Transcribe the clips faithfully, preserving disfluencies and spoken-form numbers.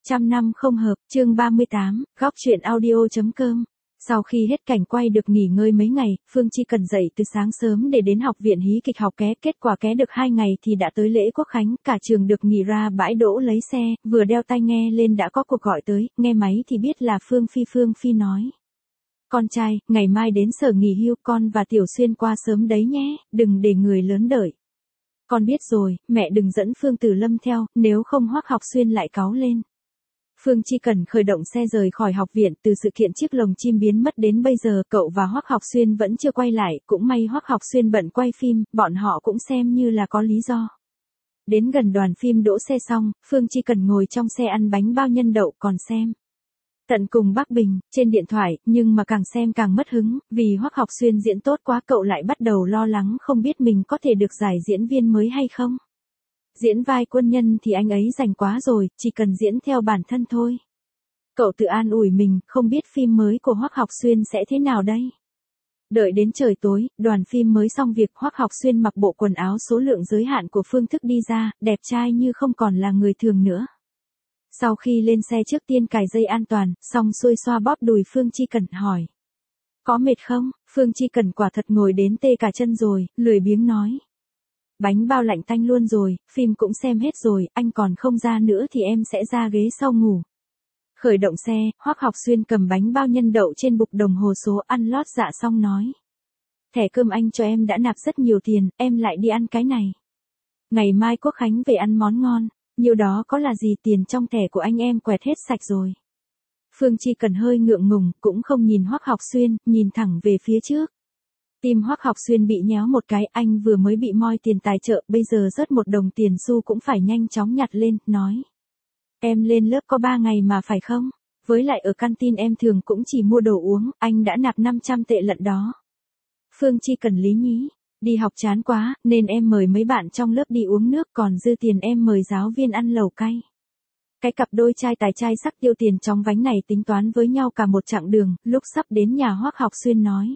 Trăm năm không hợp, chương ba mươi tám, góc chuyện audio.com. Sau khi hết cảnh quay được nghỉ ngơi mấy ngày, Phương Chi Cần dậy từ sáng sớm để đến học viện hí kịch học ké, kết quả ké được hai ngày thì đã tới lễ quốc khánh, cả trường được nghỉ ra bãi đỗ lấy xe, vừa đeo tai nghe lên đã có cuộc gọi tới, nghe máy thì biết là Phương Phi Phương Phi nói. Con trai, ngày mai đến sở nghỉ hưu con và Tiểu Xuyên qua sớm đấy nhé, đừng để người lớn đợi. Con biết rồi, mẹ đừng dẫn Phương Tử Lâm theo, nếu không Hoắc Học Xuyên lại cáu lên. Phương Chi Cần khởi động xe rời khỏi học viện, từ sự kiện chiếc lồng chim biến mất đến bây giờ cậu và Hoắc Học Xuyên vẫn chưa quay lại, cũng may Hoắc Học Xuyên bận quay phim, bọn họ cũng xem như là có lý do. Đến gần đoàn phim đỗ xe xong, Phương Chi Cần ngồi trong xe ăn bánh bao nhân đậu còn xem tận cùng Bắc Bình, trên điện thoại, nhưng mà càng xem càng mất hứng, vì Hoắc Học Xuyên diễn tốt quá cậu lại bắt đầu lo lắng không biết mình có thể được giải diễn viên mới hay không. Diễn vai quân nhân thì anh ấy rành quá rồi, chỉ cần diễn theo bản thân thôi. Cậu tự an ủi mình, không biết phim mới của Hoắc Học Xuyên sẽ thế nào đây. Đợi đến trời tối, đoàn phim mới xong việc, Hoắc Học Xuyên mặc bộ quần áo số lượng giới hạn của Phương Thức đi ra, đẹp trai như không còn là người thường nữa. Sau khi lên xe trước tiên cài dây an toàn, xong xuôi xoa bóp đùi Phương Chi Cần hỏi. Có mệt không? Phương Chi Cần quả thật ngồi đến tê cả chân rồi, lười biếng nói. Bánh bao lạnh tanh luôn rồi, phim cũng xem hết rồi, anh còn không ra nữa thì em sẽ ra ghế sau ngủ. Khởi động xe, Hoắc Học Xuyên cầm bánh bao nhân đậu trên bục đồng hồ số ăn lót dạ xong nói. Thẻ cơm anh cho em đã nạp rất nhiều tiền, em lại đi ăn cái này. Ngày mai Quốc Khánh về ăn món ngon, nhiều đó có là gì, tiền trong thẻ của anh em quẹt hết sạch rồi. Phương Chi Cần hơi ngượng ngùng, cũng không nhìn Hoắc Học Xuyên, nhìn thẳng về phía trước. Tim Hoắc Học Xuyên bị nhéo một cái, anh vừa mới bị moi tiền tài trợ, bây giờ rớt một đồng tiền xu cũng phải nhanh chóng nhặt lên, nói. Em lên lớp có ba ngày mà phải không? Với lại ở canteen em thường cũng chỉ mua đồ uống, anh đã nạp năm trăm tệ lận đó. Phương Chi Cần lý nhí, đi học chán quá, nên em mời mấy bạn trong lớp đi uống nước, còn dư tiền em mời giáo viên ăn lẩu cay. Cái cặp đôi trai tài trai sắc tiêu tiền chóng vánh này tính toán với nhau cả một chặng đường, lúc sắp đến nhà Hoắc Học Xuyên nói.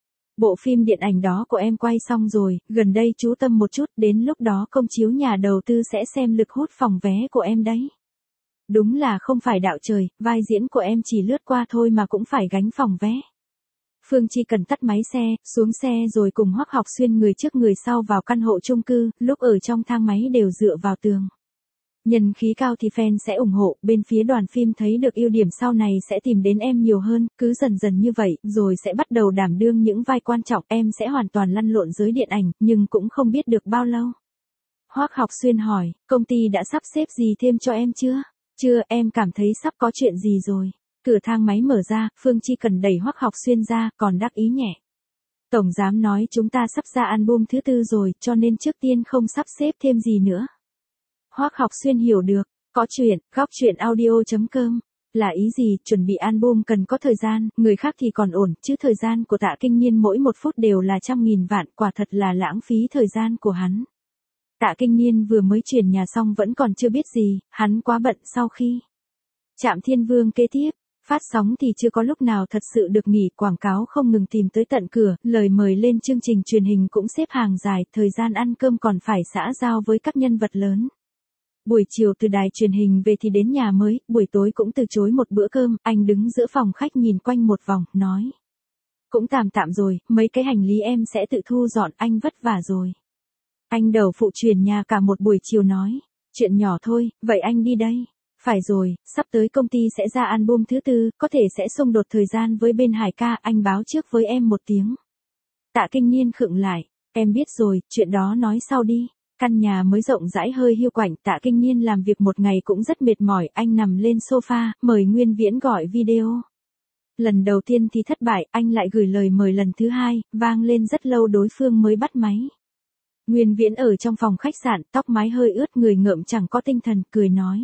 Bộ phim điện ảnh đó của em quay xong rồi, gần đây chú tâm một chút, đến lúc đó công chiếu nhà đầu tư sẽ xem lực hút phòng vé của em đấy. Đúng là không phải đạo trời, vai diễn của em chỉ lướt qua thôi mà cũng phải gánh phòng vé. Phương Chi Cần tắt máy xe, xuống xe rồi cùng Hoắc Học Xuyên người trước người sau vào căn hộ chung cư, lúc ở trong thang máy đều dựa vào tường. Nhân khí cao thì fan sẽ ủng hộ, bên phía đoàn phim thấy được ưu điểm sau này sẽ tìm đến em nhiều hơn, cứ dần dần như vậy, rồi sẽ bắt đầu đảm đương những vai quan trọng, em sẽ hoàn toàn lăn lộn giới điện ảnh, nhưng cũng không biết được bao lâu. Hoắc Học Xuyên hỏi, công ty đã sắp xếp gì thêm cho em chưa? Chưa, em cảm thấy sắp có chuyện gì rồi. Cửa thang máy mở ra, Phương Chi Cần đẩy Hoắc Học Xuyên ra, còn đắc ý nhẹ. Tổng giám nói chúng ta sắp ra album thứ tư rồi, cho nên trước tiên không sắp xếp thêm gì nữa. Hoắc Học Xuyên hiểu được, có chuyện, góc chuyện audio.com. Là ý gì, chuẩn bị album cần có thời gian, người khác thì còn ổn, chứ thời gian của Tạ Kinh Niên mỗi một phút đều là trăm nghìn vạn, quả thật là lãng phí thời gian của hắn. Tạ Kinh Niên vừa mới chuyển nhà xong vẫn còn chưa biết gì, hắn quá bận. Sau khi Trạm Thiên Vương kế tiếp phát sóng thì chưa có lúc nào thật sự được nghỉ, quảng cáo không ngừng tìm tới tận cửa, lời mời lên chương trình truyền hình cũng xếp hàng dài, thời gian ăn cơm còn phải xã giao với các nhân vật lớn. Buổi chiều từ đài truyền hình về thì đến nhà mới, buổi tối cũng từ chối một bữa cơm, anh đứng giữa phòng khách nhìn quanh một vòng, nói. Cũng tạm tạm rồi, mấy cái hành lý em sẽ tự thu dọn, anh vất vả rồi. Anh đầu phụ chuyển nhà cả một buổi chiều nói. Chuyện nhỏ thôi, vậy anh đi đây. Phải rồi, sắp tới công ty sẽ ra album thứ tư, có thể sẽ xung đột thời gian với bên Hải ca, anh báo trước với em một tiếng. Tạ Kinh Niên khựng lại, em biết rồi, chuyện đó nói sau đi. Căn nhà mới rộng rãi hơi hiu quạnh, Tạ Kinh Niên làm việc một ngày cũng rất mệt mỏi, anh nằm lên sofa, mời Nguyên Viễn gọi video. Lần đầu tiên thì thất bại, anh lại gửi lời mời lần thứ hai, vang lên rất lâu đối phương mới bắt máy. Nguyên Viễn ở trong phòng khách sạn, tóc mái hơi ướt, người ngợm chẳng có tinh thần, cười nói.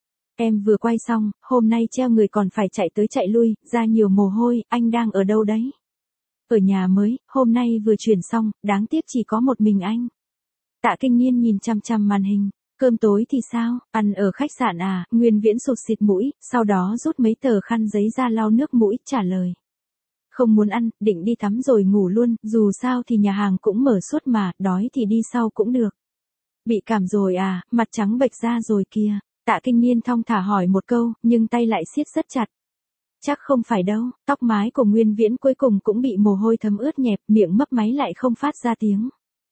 Em vừa quay xong, hôm nay treo người còn phải chạy tới chạy lui, ra nhiều mồ hôi, anh đang ở đâu đấy? Ở nhà mới, hôm nay vừa chuyển xong, đáng tiếc chỉ có một mình anh. Tạ Kinh Niên nhìn chăm chăm màn hình, cơm tối thì sao, ăn ở khách sạn à? Nguyên Viễn sụt xịt mũi, sau đó rút mấy tờ khăn giấy ra lau nước mũi, trả lời. Không muốn ăn, định đi tắm rồi ngủ luôn, dù sao thì nhà hàng cũng mở suốt mà, đói thì đi sau cũng được. Bị cảm rồi à, mặt trắng bệch ra rồi kìa. Tạ Kinh Niên thong thả hỏi một câu, nhưng tay lại siết rất chặt. Chắc không phải đâu, tóc mái của Nguyên Viễn cuối cùng cũng bị mồ hôi thấm ướt nhẹp, miệng mấp máy lại không phát ra tiếng.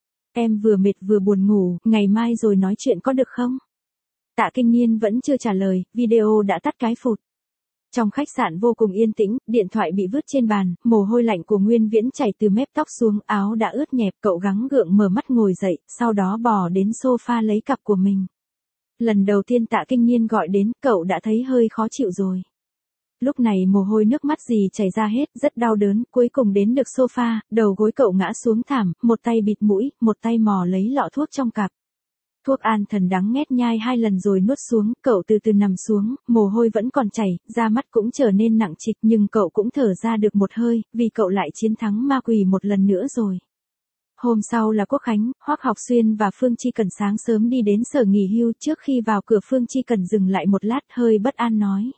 Em vừa mệt vừa buồn ngủ, ngày mai rồi nói chuyện có được không? Tạ Kinh Niên vẫn chưa trả lời, video đã tắt cái phụt. Trong khách sạn vô cùng yên tĩnh, điện thoại bị vứt trên bàn, mồ hôi lạnh của Nguyên Viễn chảy từ mép tóc xuống, áo đã ướt nhẹp, cậu gắng gượng mở mắt ngồi dậy, sau đó bò đến sofa lấy cặp của mình. Lần đầu tiên Tạ Kinh Niên gọi đến, cậu đã thấy hơi khó chịu rồi. Lúc này mồ hôi nước mắt gì chảy ra hết, rất đau đớn, cuối cùng đến được sofa, đầu gối cậu ngã xuống thảm, một tay bịt mũi, một tay mò lấy lọ thuốc trong cặp. Thuốc an thần đắng nghét nhai hai lần rồi nuốt xuống, cậu từ từ nằm xuống, mồ hôi vẫn còn chảy, da mắt cũng trở nên nặng trịch nhưng cậu cũng thở ra được một hơi, vì cậu lại chiến thắng ma quỷ một lần nữa rồi. Hôm sau là Quốc Khánh, Hoắc Học Xuyên và Phương Chi Cần sáng sớm đi đến sở nghỉ hưu, trước khi vào cửa Phương Chi Cần dừng lại một lát hơi bất an nói.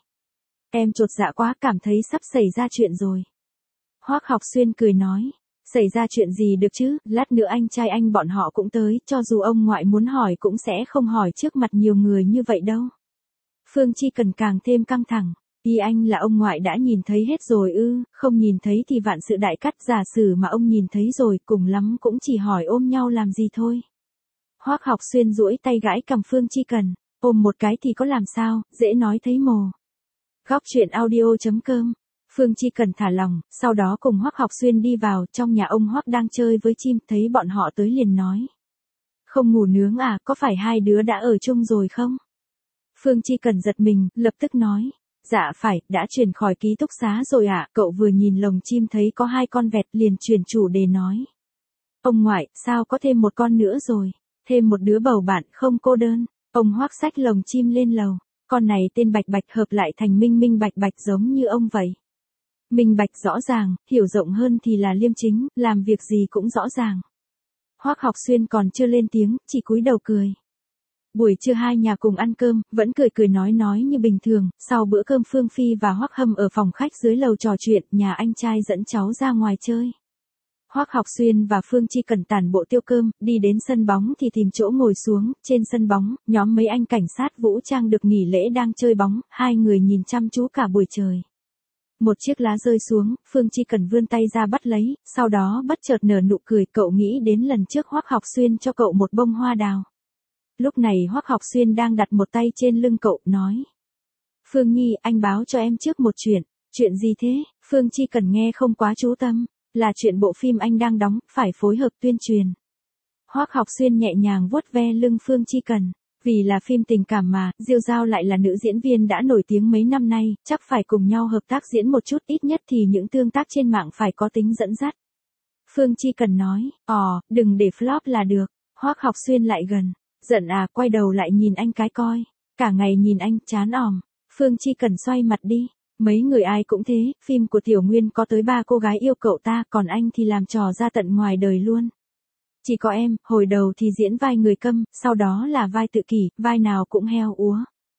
Em chột dạ quá, cảm thấy sắp xảy ra chuyện rồi. Hoắc Học Xuyên cười nói. Xảy ra chuyện gì được chứ, lát nữa anh trai anh bọn họ cũng tới, cho dù ông ngoại muốn hỏi cũng sẽ không hỏi trước mặt nhiều người như vậy đâu. Phương Chi Cần càng thêm căng thẳng, ý anh là ông ngoại đã nhìn thấy hết rồi ư, không nhìn thấy thì vạn sự đại cát, giả sử mà ông nhìn thấy rồi, cùng lắm cũng chỉ hỏi ôm nhau làm gì thôi. Hoắc Học Xuyên duỗi tay gãi cằm Phương Chi Cần, ôm một cái thì có làm sao, dễ nói thấy mồ. Góc truyện audio chấm com. Phương Chi Cần thả lòng, sau đó cùng Hoắc Học Xuyên đi vào, trong nhà ông Hoắc đang chơi với chim, thấy bọn họ tới liền nói. Không ngủ nướng à, có phải hai đứa đã ở chung rồi không? Phương Chi Cần giật mình, lập tức nói. Dạ phải, đã chuyển khỏi ký túc xá rồi ạ, à. Cậu vừa nhìn lồng chim thấy có hai con vẹt liền chuyển chủ đề nói. Ông ngoại, sao có thêm một con nữa rồi, thêm một đứa bầu bạn không cô đơn. Ông Hoắc xách lồng chim lên lầu, con này tên Bạch Bạch hợp lại thành Minh Minh Bạch Bạch giống như ông vậy. Minh bạch rõ ràng, hiểu rộng hơn thì là liêm chính, làm việc gì cũng rõ ràng. Hoắc Học Xuyên còn chưa lên tiếng, chỉ cúi đầu cười. Buổi trưa hai nhà cùng ăn cơm, vẫn cười cười nói nói như bình thường, sau bữa cơm Phương Phi và Hoắc Hâm ở phòng khách dưới lầu trò chuyện, nhà anh trai dẫn cháu ra ngoài chơi. Hoắc Học Xuyên và Phương Chi Cần tản bộ tiêu cơm, đi đến sân bóng thì tìm chỗ ngồi xuống, trên sân bóng, nhóm mấy anh cảnh sát vũ trang được nghỉ lễ đang chơi bóng, hai người nhìn chăm chú cả buổi trời. Một chiếc lá rơi xuống, Phương Chi Cần vươn tay ra bắt lấy, sau đó bất chợt nở nụ cười, cậu nghĩ đến lần trước Hoắc Học Xuyên cho cậu một bông hoa đào. Lúc này Hoắc Học Xuyên đang đặt một tay trên lưng cậu, nói. Phương Nhi, anh báo cho em trước một chuyện. Chuyện gì thế? Phương Chi Cần nghe không quá chú tâm, là chuyện bộ phim anh đang đóng, phải phối hợp tuyên truyền. Hoắc Học Xuyên nhẹ nhàng vuốt ve lưng Phương Chi Cần. Vì là phim tình cảm mà, Diêu Giao lại là nữ diễn viên đã nổi tiếng mấy năm nay, chắc phải cùng nhau hợp tác diễn một chút, ít nhất thì những tương tác trên mạng phải có tính dẫn dắt. Phương Chi Cần nói, ồ, đừng để flop là được. Hoắc Học Xuyên lại gần, giận à, quay đầu lại nhìn anh cái coi. Cả ngày nhìn anh, chán òm. Phương Chi Cần xoay mặt đi. Mấy người ai cũng thế, phim của Tiểu Nguyên có tới ba cô gái yêu cậu ta, còn anh thì làm trò ra tận ngoài đời luôn. Chỉ có em, hồi đầu thì diễn vai người câm, sau đó là vai tự kỷ, vai nào cũng heo úa.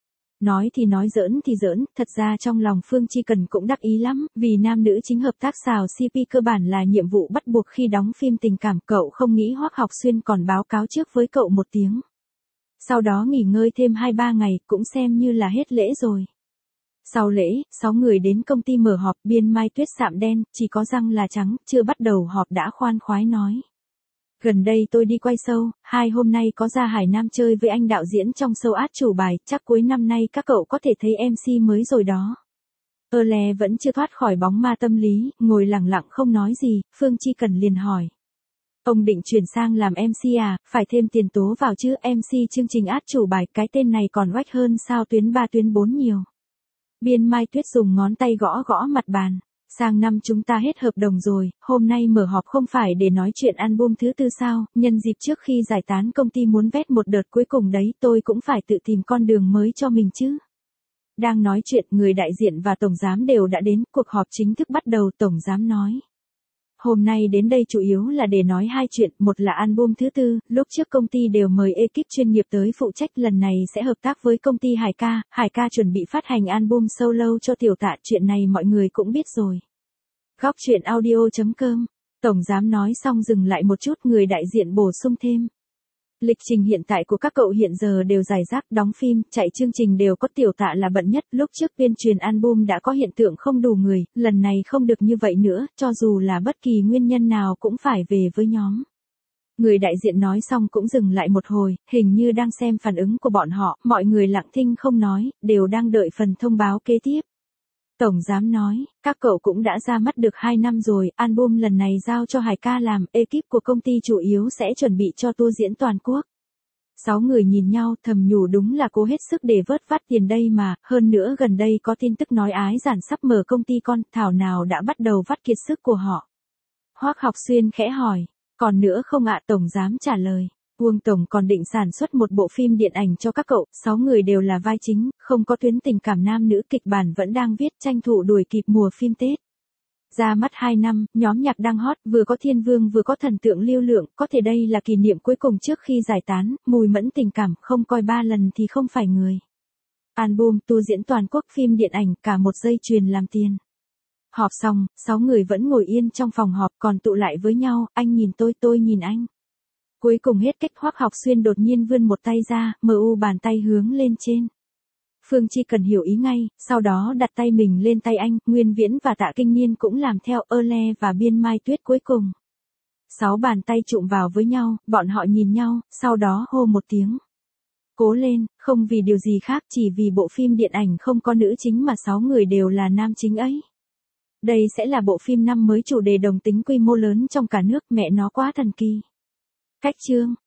Nói thì nói giỡn thì giỡn, thật ra trong lòng Phương Chi Cần cũng đắc ý lắm, vì nam nữ chính hợp tác xào xê pê cơ bản là nhiệm vụ bắt buộc khi đóng phim tình cảm, cậu không nghĩ Hoắc Học Xuyên còn báo cáo trước với cậu một tiếng. Sau đó nghỉ ngơi thêm hai ba ngày, cũng xem như là hết lễ rồi. Sau lễ, sáu người đến công ty mở họp, Biên Mai Tuyết sạm đen, chỉ có răng là trắng, chưa bắt đầu họp đã khoan khoái nói. Gần đây tôi đi quay show, hai hôm nay có ra Hải Nam chơi với anh đạo diễn trong show át chủ bài, chắc cuối năm nay các cậu có thể thấy em xê mới rồi đó. Ơ lè vẫn chưa thoát khỏi bóng ma tâm lý, ngồi lặng lặng không nói gì, Phương Chi Cần liền hỏi. Ông định chuyển sang làm em xê à, phải thêm tiền tố vào chứ, em xê chương trình át chủ bài, cái tên này còn oách hơn sao tuyến ba tuyến bốn nhiều. Biên Mai Tuyết dùng ngón tay gõ gõ mặt bàn. Sang năm chúng ta hết hợp đồng rồi, hôm nay mở họp không phải để nói chuyện album thứ tư sao, nhân dịp trước khi giải tán công ty muốn vét một đợt cuối cùng đấy, tôi cũng phải tự tìm con đường mới cho mình chứ. Đang nói chuyện, người đại diện và tổng giám đều đã đến, cuộc họp chính thức bắt đầu, tổng giám nói. Hôm nay đến đây chủ yếu là để nói hai chuyện, một là album thứ tư, lúc trước công ty đều mời ekip chuyên nghiệp tới phụ trách, lần này sẽ hợp tác với công ty Hải Ca, Hải Ca chuẩn bị phát hành album solo cho Tiểu Tạ, chuyện này mọi người cũng biết rồi. Góc truyện audio chấm com, tổng giám nói xong dừng lại một chút, người đại diện bổ sung thêm. Lịch trình hiện tại của các cậu hiện giờ đều rải rác, đóng phim, chạy chương trình đều có Tiểu Tạ là bận nhất, lúc trước tuyên truyền album đã có hiện tượng không đủ người, lần này không được như vậy nữa, cho dù là bất kỳ nguyên nhân nào cũng phải về với nhóm. Người đại diện nói xong cũng dừng lại một hồi, hình như đang xem phản ứng của bọn họ, mọi người lặng thinh không nói, đều đang đợi phần thông báo kế tiếp. Tổng giám nói, các cậu cũng đã ra mắt được hai năm rồi, album lần này giao cho Hải ca làm, ekip của công ty chủ yếu sẽ chuẩn bị cho tour diễn toàn quốc. Sáu người nhìn nhau thầm nhủ đúng là cố hết sức để vớt vát tiền đây mà, hơn nữa gần đây có tin tức nói Ái Giản sắp mở công ty con, thảo nào đã bắt đầu vắt kiệt sức của họ. Hoắc Học Xuyên khẽ hỏi, còn nữa không ạ? Tổng giám trả lời. Uông Tổng còn định sản xuất một bộ phim điện ảnh cho các cậu, sáu người đều là vai chính, không có tuyến tình cảm nam nữ, kịch bản vẫn đang viết, tranh thủ đuổi kịp mùa phim Tết. Ra mắt hai năm, nhóm nhạc đang hot, vừa có Thiên Vương vừa có thần tượng lưu lượng, có thể đây là kỷ niệm cuối cùng trước khi giải tán, mùi mẫn tình cảm, không coi ba lần thì không phải người. Album, tour diễn toàn quốc, phim điện ảnh, cả một dây chuyền làm tiền. Họp xong, sáu người vẫn ngồi yên trong phòng họp, còn tụ lại với nhau, anh nhìn tôi, tôi nhìn anh. Cuối cùng hết cách, Hoắc Học Xuyên đột nhiên vươn một tay ra, mờ u bàn tay hướng lên trên. Phương Chi Cần hiểu ý ngay, sau đó đặt tay mình lên tay anh, Nguyên Viễn và Tạ Kinh Niên cũng làm theo, Ơ Le và Biên Mai Tuyết cuối cùng. Sáu bàn tay chụm vào với nhau, bọn họ nhìn nhau, sau đó hô một tiếng. Cố lên, không vì điều gì khác, chỉ vì bộ phim điện ảnh không có nữ chính mà sáu người đều là nam chính ấy. Đây sẽ là bộ phim năm mới chủ đề đồng tính quy mô lớn trong cả nước, mẹ nó quá thần kỳ. Cách chương